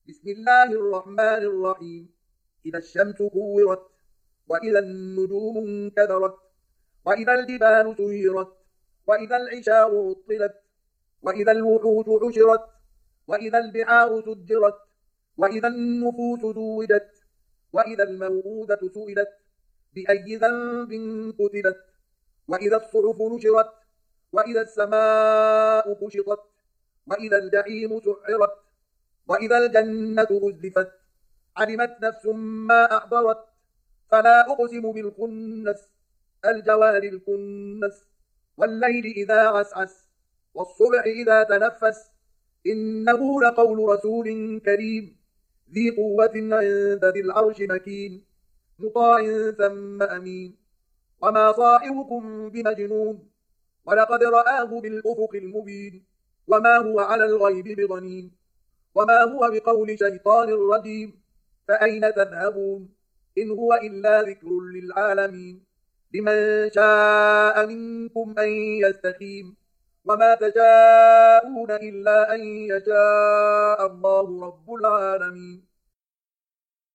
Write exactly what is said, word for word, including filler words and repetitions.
بسم الله الرحمن الرحيم. إذا الشمس كورت، وإذا النجوم انكدرت، وإذا الجبال سيرت، وإذا العشار عطلت، وإذا الوحوش حشرت، وإذا البحار سجرت، وإذا النفوس زوجت، وإذا الموءودة سئلت بأي ذنب قتلت، وإذا الصحف نشرت، وإذا السماء كشطت، وإذا الجحيم سعرت، وإذا الجنة أزلفت، علمت نفس ما أحضرت. فلا أقسم بالخنس، الجوار الكنس، والليل إذا عسعس، والصبح إذا تنفس، إنه لقول رسول كريم، ذي قوة عند ذي العرش مكين، مطاع ثم أمين. وما صاحبكم بمجنون، ولقد رآه بالأفق المبين، وما هو على الغيب بضنين، وما هو بقول شيطان رجيم. فأين تذهبون؟ إن هو إلا ذكر للعالمين، لمن شاء منكم أن يستقيم، وما تشاءون إلا أن يشاء الله رب العالمين.